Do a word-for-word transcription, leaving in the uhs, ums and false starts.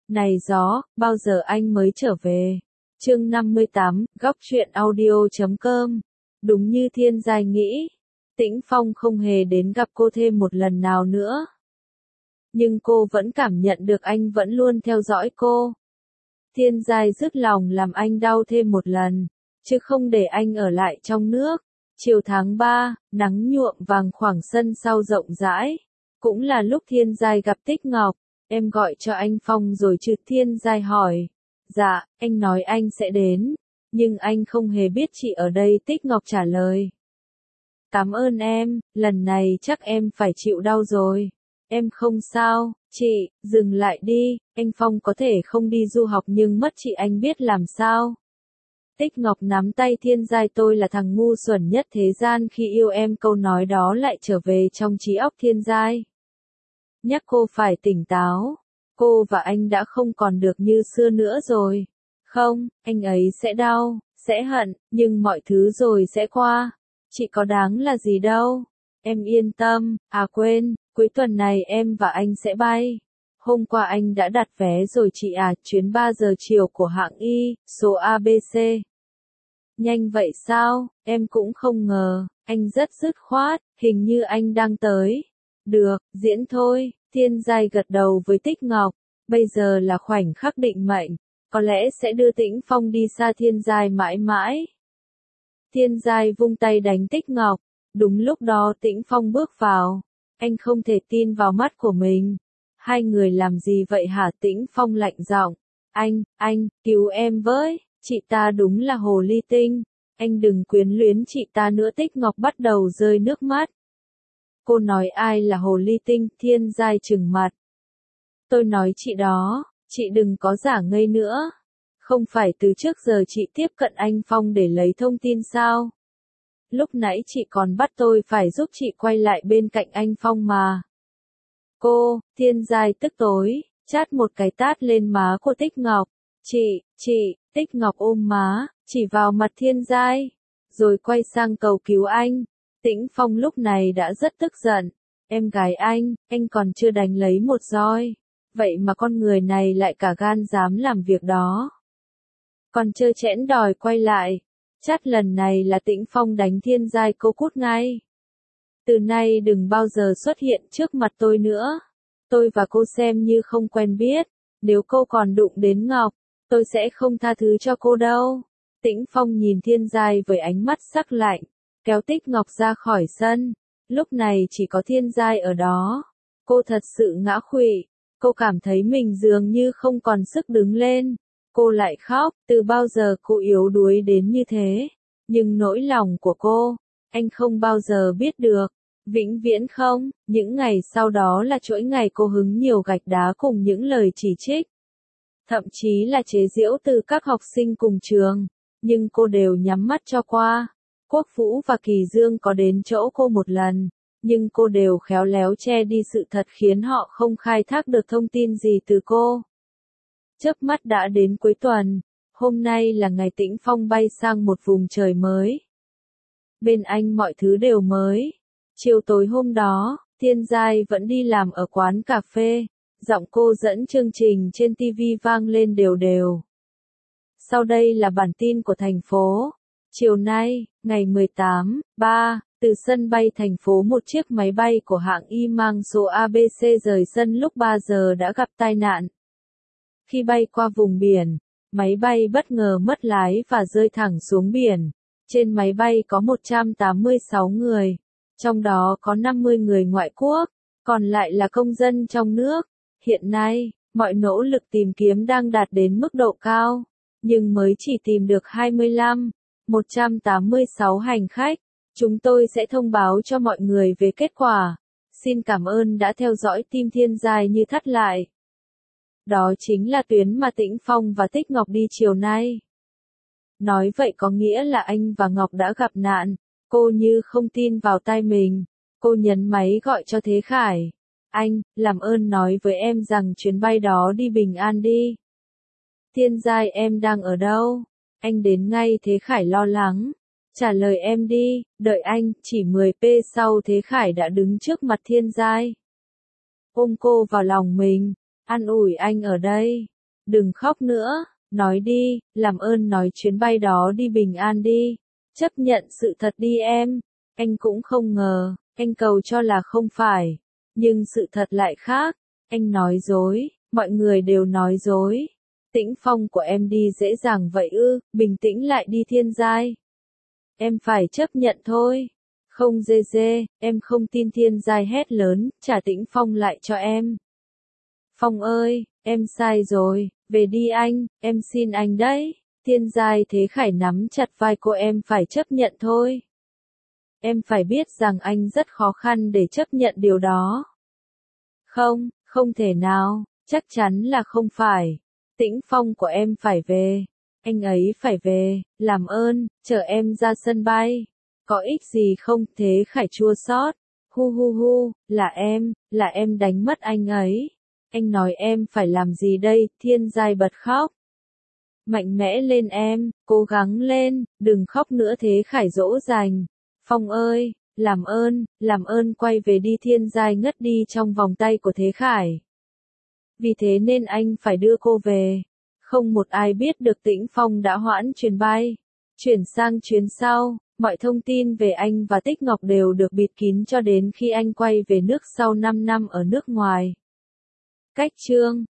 Này gió, bao giờ anh mới trở về? Chương năm mươi tám, góc truyện audio chấm com. Đúng như Thiên Giai nghĩ, Tĩnh Phong không hề đến gặp cô thêm một lần nào nữa. Nhưng cô vẫn cảm nhận được anh vẫn luôn theo dõi cô. Thiên Giai dứt lòng làm anh đau thêm một lần, chứ không để anh ở lại trong nước. Chiều tháng ba, nắng nhuộm vàng khoảng sân sau rộng rãi. Cũng là lúc Thiên Giai gặp Tích Ngọc. Em gọi cho anh Phong rồi chứ? Thiên Giai hỏi. Dạ, anh nói anh sẽ đến. Nhưng anh không hề biết chị ở đây. Tích Ngọc trả lời. Cảm ơn em, lần này chắc em phải chịu đau rồi. Em không sao, chị, dừng lại đi, anh Phong có thể không đi du học nhưng mất chị anh biết làm sao. Tích Ngọc nắm tay Thiên Giai. Tôi là thằng ngu xuẩn nhất thế gian khi yêu em. Câu nói đó lại trở về trong trí óc Thiên Giai. Nhắc cô phải tỉnh táo. Cô và anh đã không còn được như xưa nữa rồi. Không, anh ấy sẽ đau, sẽ hận, nhưng mọi thứ rồi sẽ qua. Chị có đáng là gì đâu. Em yên tâm. À quên, cuối tuần này em và anh sẽ bay. Hôm qua anh đã đặt vé rồi chị à, chuyến ba giờ chiều của hãng Y, số a bê xê. Nhanh vậy sao? Em cũng không ngờ, anh rất dứt khoát, hình như anh đang tới. Được, diễn thôi. Thiên Giai gật đầu với Tích Ngọc. Bây giờ là khoảnh khắc định mệnh, có lẽ sẽ đưa Tĩnh Phong đi xa Thiên Giai mãi mãi. Thiên Giai vung tay đánh Tích Ngọc. Đúng lúc đó Tĩnh Phong bước vào. Anh không thể tin vào mắt của mình. Hai người làm gì vậy hả? Tĩnh Phong lạnh giọng. Anh, anh, cứu em với, chị ta đúng là hồ ly tinh. Anh đừng quyến luyến chị ta nữa. Tích Ngọc bắt đầu rơi nước mắt. Cô nói ai là hồ ly tinh? Thiên Giai trừng mặt. Tôi nói chị đó, chị đừng có giả ngây nữa. Không phải từ trước giờ chị tiếp cận anh Phong để lấy thông tin sao? Lúc nãy chị còn bắt tôi phải giúp chị quay lại bên cạnh anh Phong mà. Cô, Thiên Giai tức tối, chát một cái tát lên má của Tích Ngọc. Chị, chị, Tích Ngọc ôm má, chỉ vào mặt Thiên Giai, rồi quay sang cầu cứu anh. Tĩnh Phong lúc này đã rất tức giận. Em gái anh, anh còn chưa đánh lấy một roi. Vậy mà con người này lại cả gan dám làm việc đó. Còn trơ trẽn đòi quay lại. Chát lần này là Tĩnh Phong đánh Thiên Giai. Cô cút ngay. Từ nay đừng bao giờ xuất hiện trước mặt tôi nữa. Tôi và cô xem như không quen biết. Nếu cô còn đụng đến Ngọc, tôi sẽ không tha thứ cho cô đâu. Tĩnh Phong nhìn Thiên Giai với ánh mắt sắc lạnh, kéo Tích Ngọc ra khỏi sân. Lúc này chỉ có Thiên Giai ở đó. Cô thật sự ngã khuỵu. Cô cảm thấy mình dường như không còn sức đứng lên. Cô lại khóc. Từ bao giờ cô yếu đuối đến như thế? Nhưng nỗi lòng của cô, anh không bao giờ biết được. Vĩnh viễn không. Những ngày sau đó là chuỗi ngày cô hứng nhiều gạch đá cùng những lời chỉ trích. Thậm chí là chế giễu từ các học sinh cùng trường. Nhưng cô đều nhắm mắt cho qua. Quốc Vũ và Kỳ Dương có đến chỗ cô một lần. Nhưng cô đều khéo léo che đi sự thật khiến họ không khai thác được thông tin gì từ cô. Chớp mắt đã đến cuối tuần. Hôm nay là ngày Tĩnh Phong bay sang một vùng trời mới. Bên anh mọi thứ đều mới. Chiều tối hôm đó, Thiên Giai vẫn đi làm ở quán cà phê. Giọng cô dẫn chương trình trên ti vi vang lên đều đều. Sau đây là bản tin của thành phố. Chiều nay, ngày mười tám tháng ba, từ sân bay thành phố một chiếc máy bay của hãng Y mang số a bê xê rời sân lúc ba giờ đã gặp tai nạn. Khi bay qua vùng biển, máy bay bất ngờ mất lái và rơi thẳng xuống biển. Trên máy bay có một trăm tám mươi sáu người, trong đó có năm mươi người ngoại quốc, còn lại là công dân trong nước. Hiện nay, mọi nỗ lực tìm kiếm đang đạt đến mức độ cao, nhưng mới chỉ tìm được hai mươi lăm, một trăm tám mươi sáu hành khách. Chúng tôi sẽ thông báo cho mọi người về kết quả. Xin cảm ơn đã theo dõi. Tim Thiên Giai như thắt lại. Đó chính là tuyến mà Tĩnh Phong và Tích Ngọc đi chiều nay. Nói vậy có nghĩa là anh và Ngọc đã gặp nạn. Cô như không tin vào tai mình. Cô nhấn máy gọi cho Thế Khải. Anh, làm ơn nói với em rằng chuyến bay đó đi bình an đi. Thiên Giai, em đang ở đâu? Anh đến ngay. Thế Khải lo lắng. Trả lời em đi, đợi anh. Chỉ mười phút sau Thế Khải đã đứng trước mặt Thiên Giai. Ôm cô vào lòng mình, an ủi anh ở đây. đừng khóc nữa, nói đi, làm ơn nói chuyến bay đó đi bình an đi. Chấp nhận sự thật đi em. Anh cũng không ngờ, anh cầu cho là không phải. Nhưng sự thật lại khác. Anh nói dối, mọi người đều nói dối. Tĩnh Phong của em đi dễ dàng vậy ư, bình tĩnh lại đi Thiên Giai. Em phải chấp nhận thôi. Không dê dê, em không tin. Thiên Giai hét lớn, trả Tĩnh Phong lại cho em. Phong ơi, em sai rồi, về đi anh, em xin anh đấy. Thiên Giai Thế Khải nắm chặt vai cô, em phải chấp nhận thôi. Em phải biết rằng anh rất khó khăn để chấp nhận điều đó. Không, không thể nào, chắc chắn là không phải. Tĩnh Phong của em phải về. Anh ấy phải về, làm ơn, chở em ra sân bay. Có ích gì không? Thế Khải chua xót. Hu hu hu, là em, là em đánh mất anh ấy. Anh nói em phải làm gì đây? Thiên Giai bật khóc. Mạnh mẽ lên em, cố gắng lên, đừng khóc nữa. Thế Khải dỗ dành. Phong ơi, làm ơn, làm ơn quay về đi. Thiên Giai ngất đi trong vòng tay của Thế Khải. Vì thế nên anh phải đưa cô về. Không một ai biết được Tĩnh Phong đã hoãn chuyến bay. Chuyển sang chuyến sau, mọi thông tin về anh và Tích Ngọc đều được bịt kín cho đến khi anh quay về nước sau năm năm ở nước ngoài. Cách chương